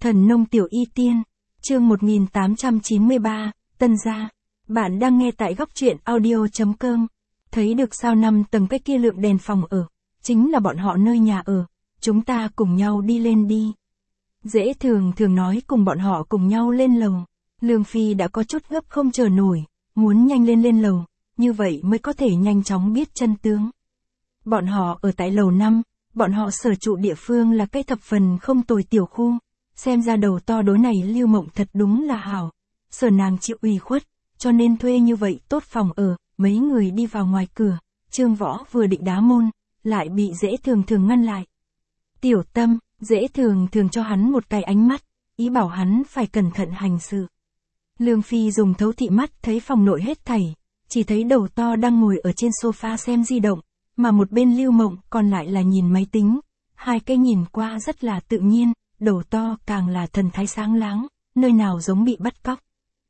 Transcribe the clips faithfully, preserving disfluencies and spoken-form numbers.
Thần nông tiểu y tiên, chương một nghìn tám trăm chín mươi ba, Tân gia. Bạn đang nghe tại góc truyện audio.com. Thấy được sao năm tầng cái kia lượng đèn phòng ở, chính là bọn họ nơi nhà ở, chúng ta cùng nhau đi lên đi. Dễ thường thường nói cùng bọn họ cùng nhau lên lầu. Lương Phi đã có chút gấp không chờ nổi, muốn nhanh lên lên lầu, như vậy mới có thể nhanh chóng biết chân tướng. Bọn họ ở tại lầu năm, bọn họ sở trụ địa phương là cái thập phần không tồi tiểu khu. Xem ra đầu to đối này Lưu Mộng thật đúng là hảo. Sở nàng chịu ủy khuất, cho nên thuê như vậy tốt phòng ở, mấy người đi vào ngoài cửa, Trương Võ vừa định đá môn, lại bị Dễ Thường Thường ngăn lại. Tiểu Tâm, Dễ Thường Thường cho hắn một cái ánh mắt, ý bảo hắn phải cẩn thận hành sự. Lương Phi dùng thấu thị mắt thấy phòng nội hết thảy, chỉ thấy đầu to đang ngồi ở trên sofa xem di động, mà một bên Lưu Mộng còn lại là nhìn máy tính. Hai cái nhìn qua rất là tự nhiên, đầu to càng là thần thái sáng láng, nơi nào giống bị bắt cóc.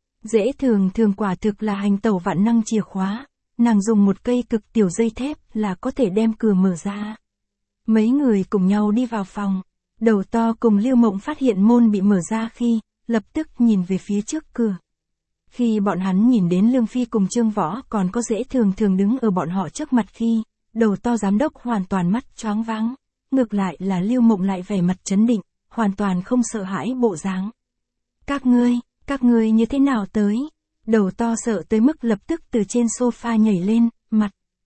Dễ Thường Thường quả thực là hành tẩu vạn năng chìa khóa, nàng dùng một cây cực tiểu dây thép là có thể đem cửa mở ra. Mấy người cùng nhau đi vào phòng, đầu to cùng Lưu Mộng phát hiện môn bị mở ra khi, lập tức nhìn về phía trước cửa. Khi bọn hắn nhìn đến Lương Phi cùng Trương Võ còn có Dễ Thường Thường đứng ở bọn họ trước mặt khi, đầu to giám đốc hoàn toàn mắt choáng váng, ngược lại là Lưu Mộng lại vẻ mặt trấn định, hoàn toàn không sợ hãi bộ dáng. Các ngươi, các ngươi như thế nào tới? Đầu to sợ tới mức lập tức từ trên sofa nhảy lên, mặt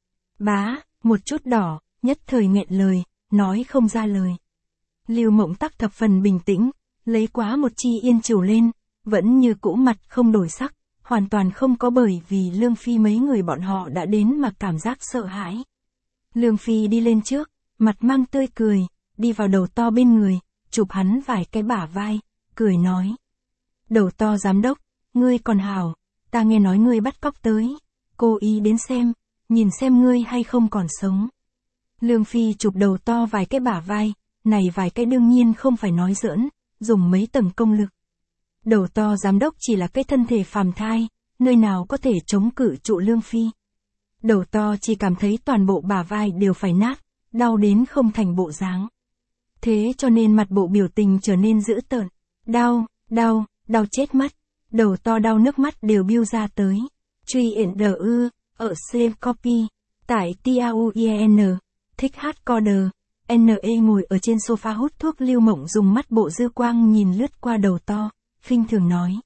bá, một chút đỏ, nhất thời nghẹn lời, nói không ra lời. Lưu Mộng tắc thập phần bình tĩnh, lấy quá một chi yên chiều lên, vẫn như cũ mặt không đổi sắc, hoàn toàn không có bởi vì Lương Phi mấy người bọn họ đã đến mà cảm giác sợ hãi. Lương Phi đi lên trước, mặt mang tươi cười, đi vào đầu to bên người, chụp hắn vài cái bả vai, cười nói. Đầu to giám đốc, ngươi còn hảo, ta nghe nói ngươi bắt cóc tới, cô ý đến xem, nhìn xem ngươi hay không còn sống. Lương Phi chụp đầu to vài cái bả vai, này vài cái đương nhiên không phải nói giỡn, dùng mấy tầng công lực. Đầu to giám đốc chỉ là cái thân thể phàm thai, nơi nào có thể chống cự trụ Lương Phi. Đầu to chỉ cảm thấy toàn bộ bả vai đều phải nát, đau đến không thành bộ dáng. Thế cho nên mặt bộ biểu tình trở nên dữ tợn. Đau, đau, đau chết mất. Đầu to đau nước mắt đều biêu ra tới. Truy ẩn đờ ư, ở Save Copy. Tại T A U I N. Thích hát coder. N E ngồi ở trên sofa hút thuốc. Lưu Mộng dùng mắt bộ dư quang nhìn lướt qua đầu to, khinh thường nói.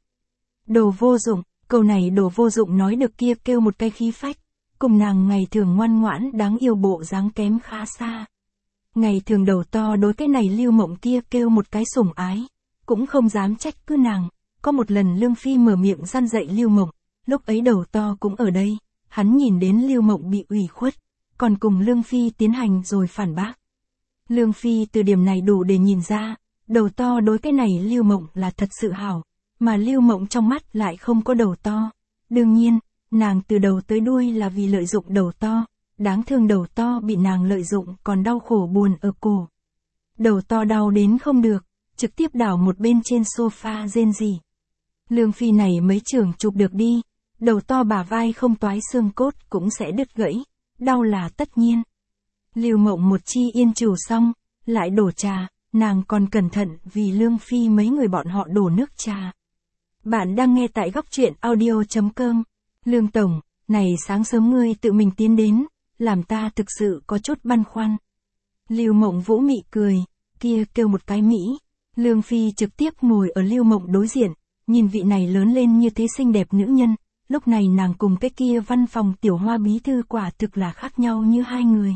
Đồ vô dụng, câu này đồ vô dụng nói được kia kêu một cái khí phách. Cùng nàng ngày thường ngoan ngoãn đáng yêu bộ dáng kém khá xa. Ngày thường đầu to đối cái này Lưu Mộng kia kêu một cái sủng ái, cũng không dám trách cứ nàng. Có một lần Lương Phi mở miệng răn dạy Lưu Mộng, lúc ấy đầu to cũng ở đây, hắn nhìn đến Lưu Mộng bị ủy khuất, còn cùng Lương Phi tiến hành rồi phản bác. Lương Phi từ điểm này đủ để nhìn ra, đầu to đối cái này Lưu Mộng là thật sự hảo, mà Lưu Mộng trong mắt lại không có đầu to. Đương nhiên, nàng từ đầu tới đuôi là vì lợi dụng đầu to. Đáng thương đầu to bị nàng lợi dụng còn đau khổ buồn ở cổ. Đầu to đau đến không được, trực tiếp đảo một bên trên sofa rên rỉ. Lương Phi này mấy trường chụp được đi, đầu to bả vai không toái xương cốt cũng sẽ đứt gãy, đau là tất nhiên. Lưu Mộng một chi yên trù xong, lại đổ trà, nàng còn cẩn thận vì Lương Phi mấy người bọn họ đổ nước trà. Bạn đang nghe tại góc truyện audio.com. Lương Tổng, này sáng sớm ngươi tự mình tiến đến, làm ta thực sự có chút băn khoăn. Lưu Mộng vũ mị cười, kia kêu một cái mỹ. Lương Phi trực tiếp ngồi ở Lưu Mộng đối diện, nhìn vị này lớn lên như thế xinh đẹp nữ nhân, lúc này nàng cùng cái kia văn phòng Tiểu Hoa bí thư quả thực là khác nhau như hai người.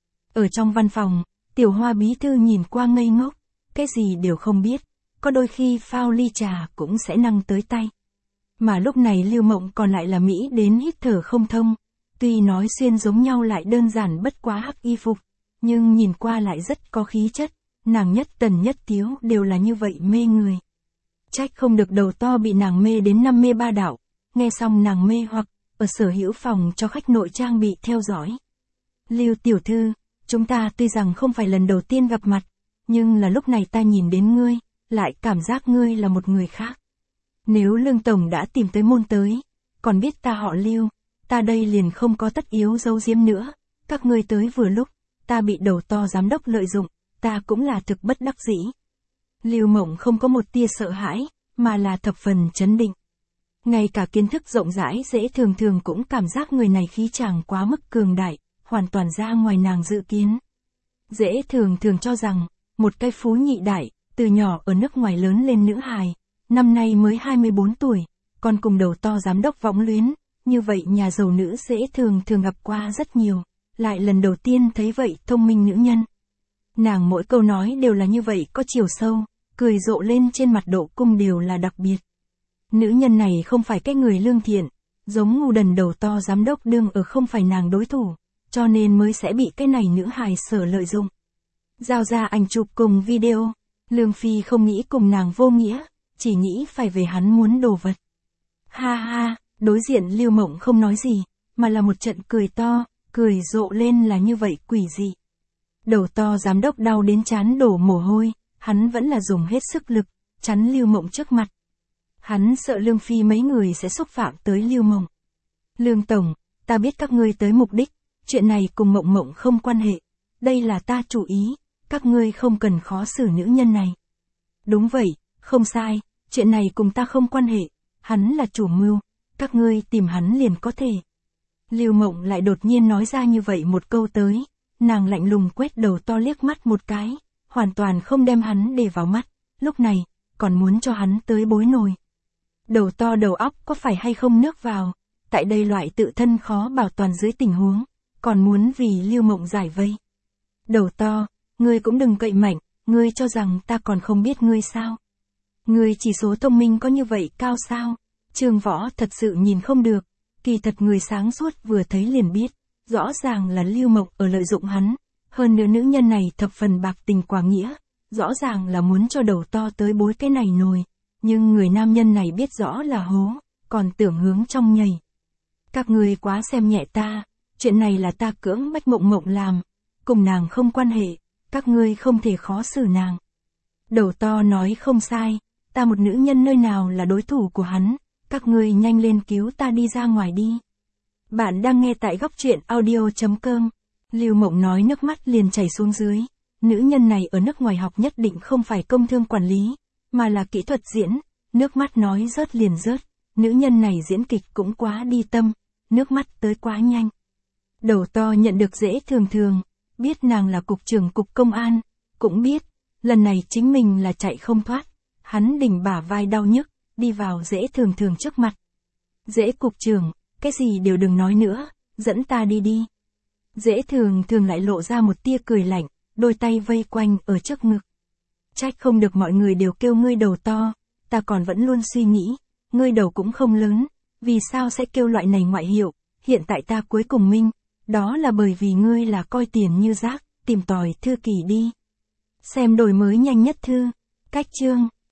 Ở trong văn phòng, Tiểu Hoa bí thư nhìn qua ngây ngốc, cái gì đều không biết, có đôi khi phao ly trà cũng sẽ năng tới tay. Mà lúc này Lưu Mộng còn lại là mỹ đến hít thở không thông. Tuy nói xuyên giống nhau lại đơn giản bất quá hắc y phục, nhưng nhìn qua lại rất có khí chất, nàng nhất tần nhất tiếu đều là như vậy mê người. Trách không được đầu to bị nàng mê đến năm mê ba đạo, nghe xong nàng mê hoặc, ở sở hữu phòng cho khách nội trang bị theo dõi. Lưu tiểu thư, chúng ta tuy rằng không phải lần đầu tiên gặp mặt, nhưng là lúc này ta nhìn đến ngươi, lại cảm giác ngươi là một người khác. Nếu Lương Tổng đã tìm tới môn tới, còn biết ta họ Lưu, ta đây liền không có tất yếu giấu giếm nữa, các ngươi tới vừa lúc, ta bị đầu to giám đốc lợi dụng, ta cũng là thực bất đắc dĩ. Lưu Mộng không có một tia sợ hãi, mà là thập phần chấn định. Ngay cả kiến thức rộng rãi Dễ Thường Thường cũng cảm giác người này khí chàng quá mức cường đại, hoàn toàn ra ngoài nàng dự kiến. Dễ Thường Thường cho rằng, một cái phú nhị đại, từ nhỏ ở nước ngoài lớn lên nữ hài, năm nay mới hai mươi bốn tuổi, còn cùng đầu to giám đốc võng luyến, như vậy nhà giàu nữ Dễ Thường Thường gặp qua rất nhiều, lại lần đầu tiên thấy vậy thông minh nữ nhân. Nàng mỗi câu nói đều là như vậy có chiều sâu, cười rộ lên trên mặt Độ Cung đều là đặc biệt. Nữ nhân này không phải cái người lương thiện, giống ngu đần đầu to giám đốc đương ở không phải nàng đối thủ, cho nên mới sẽ bị cái này nữ hài sở lợi dụng. Giao ra ảnh chụp cùng video, Lương Phi không nghĩ cùng nàng vô nghĩa, chỉ nghĩ phải về hắn muốn đồ vật. Ha ha, đối diện Lưu Mộng không nói gì, mà là một trận cười to, cười rộ lên là như vậy quỷ dị. Đầu to giám đốc đau đến trán đổ mồ hôi, hắn vẫn là dùng hết sức lực, chắn Lưu Mộng trước mặt. Hắn sợ Lương Phi mấy người sẽ xúc phạm tới Lưu Mộng. Lương Tổng, ta biết các ngươi tới mục đích, chuyện này cùng Mộng Mộng không quan hệ, đây là ta chủ ý, các ngươi không cần khó xử nữ nhân này. Đúng vậy, không sai, chuyện này cùng ta không quan hệ, hắn là chủ mưu, các ngươi tìm hắn liền có thể. Lưu Mộng lại đột nhiên nói ra như vậy một câu tới, nàng lạnh lùng quét đầu to liếc mắt một cái, hoàn toàn không đem hắn để vào mắt, lúc này, còn muốn cho hắn tới bối nồi. Đầu to đầu óc có phải hay không nước vào, tại đây loại tự thân khó bảo toàn dưới tình huống, còn muốn vì Lưu Mộng giải vây. Đầu to, ngươi cũng đừng cậy mạnh, ngươi cho rằng ta còn không biết ngươi sao? Ngươi chỉ số thông minh có như vậy cao sao? Trương Võ thật sự nhìn không được, kỳ thật người sáng suốt vừa thấy liền biết, rõ ràng là Lưu Mộng ở lợi dụng hắn, hơn nữa nữ nhân này thập phần bạc tình quả nghĩa, rõ ràng là muốn cho đầu to tới bối cái này nồi, nhưng người nam nhân này biết rõ là hố, còn tưởng hướng trong nhảy. Các ngươi quá xem nhẹ ta, chuyện này là ta cưỡng bách Mộng Mộng làm, cùng nàng không quan hệ, các ngươi không thể khó xử nàng. Đầu to nói không sai, ta một nữ nhân nơi nào là đối thủ của hắn, các ngươi nhanh lên cứu ta đi ra ngoài đi. Bạn đang nghe tại góc truyện audio chấm com. Lưu Mộng nói nước mắt liền chảy xuống dưới, nữ nhân này ở nước ngoài học nhất định không phải công thương quản lý, mà là kỹ thuật diễn, nước mắt nói rớt liền rớt, nữ nhân này diễn kịch cũng quá đi tâm, nước mắt tới quá nhanh. Đầu to nhận được Dễ Thường Thường, biết nàng là cục trưởng cục công an, cũng biết, lần này chính mình là chạy không thoát, hắn đỉnh bả vai đau nhức, đi vào Dễ Thường Thường trước mặt. Dễ cục trưởng, cái gì đều đừng nói nữa, dẫn ta đi đi. Dễ Thường Thường lại lộ ra một tia cười lạnh, đôi tay vây quanh ở trước ngực. Trách không được mọi người đều kêu ngươi đầu to, ta còn vẫn luôn suy nghĩ, ngươi đầu cũng không lớn, vì sao sẽ kêu loại này ngoại hiệu, hiện tại ta cuối cùng minh, đó là bởi vì ngươi là coi tiền như rác, tìm tòi thư kỳ đi. Xem đổi mới nhanh nhất thư, cách chương.